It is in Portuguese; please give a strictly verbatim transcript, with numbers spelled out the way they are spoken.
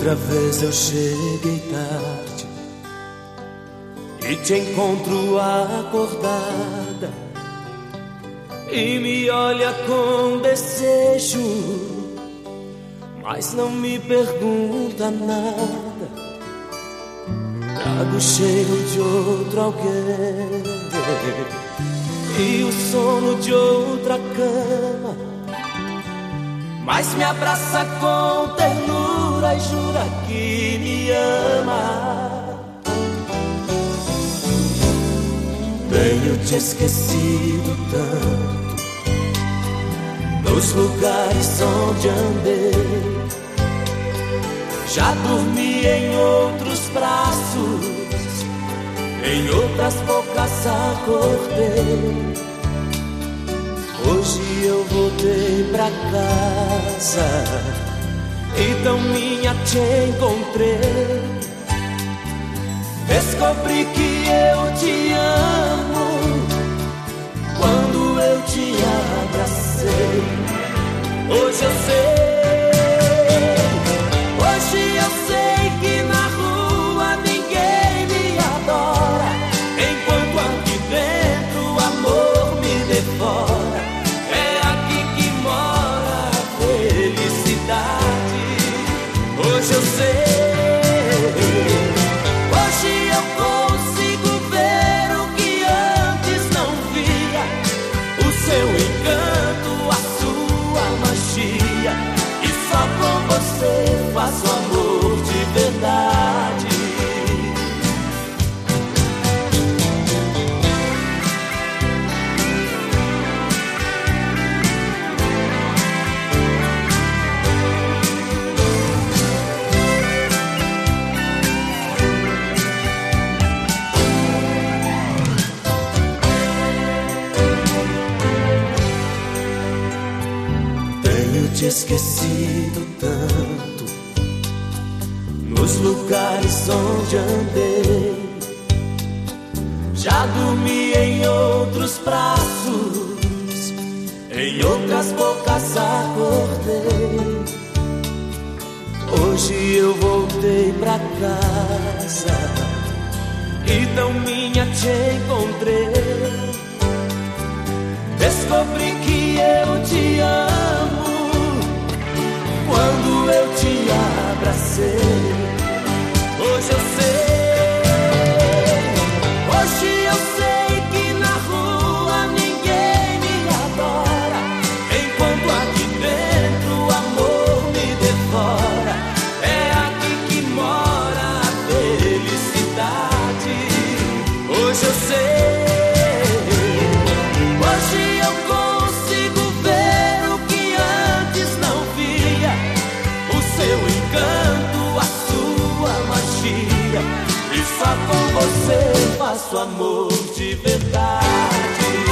Outra vez eu cheguei tarde e te encontro acordada e me olha com desejo, mas não me pergunta nada. Trago o cheiro de outro alguém e o sono de outra cama, mas me abraça com ternura e jura que me ama. Tenho te esquecido tanto nos lugares onde andei, já dormi em outros braços, em outras bocas acordei. Hoje eu voltei pra casa e tão minha te encontrei. Descobri que eu te amo quando eu te abracei. Hoje eu sei, hoje eu sei que na rua ninguém me adora, enquanto aqui dentro o amor me devora. É aqui que mora a felicidade. Hoje eu sei, hoje eu consigo ver o que antes não via, o seu encanto, a sua magia, e só com você faço amor de verdade. Te esquecido tanto nos lugares onde andei, já dormi em outros braços, em outras bocas acordei. Hoje eu voltei pra casa e tão minha te encontrei. Descobri que eu te amo quando eu te abracei. Hoje eu sei, hoje eu sei que na rua ninguém me adora, enquanto aqui dentro o amor me devora. É aqui que mora a felicidade. Hoje eu sei, hoje eu consigo ver o que antes não via, o seu encanto, a sua magia, e só com você faço amor de verdade.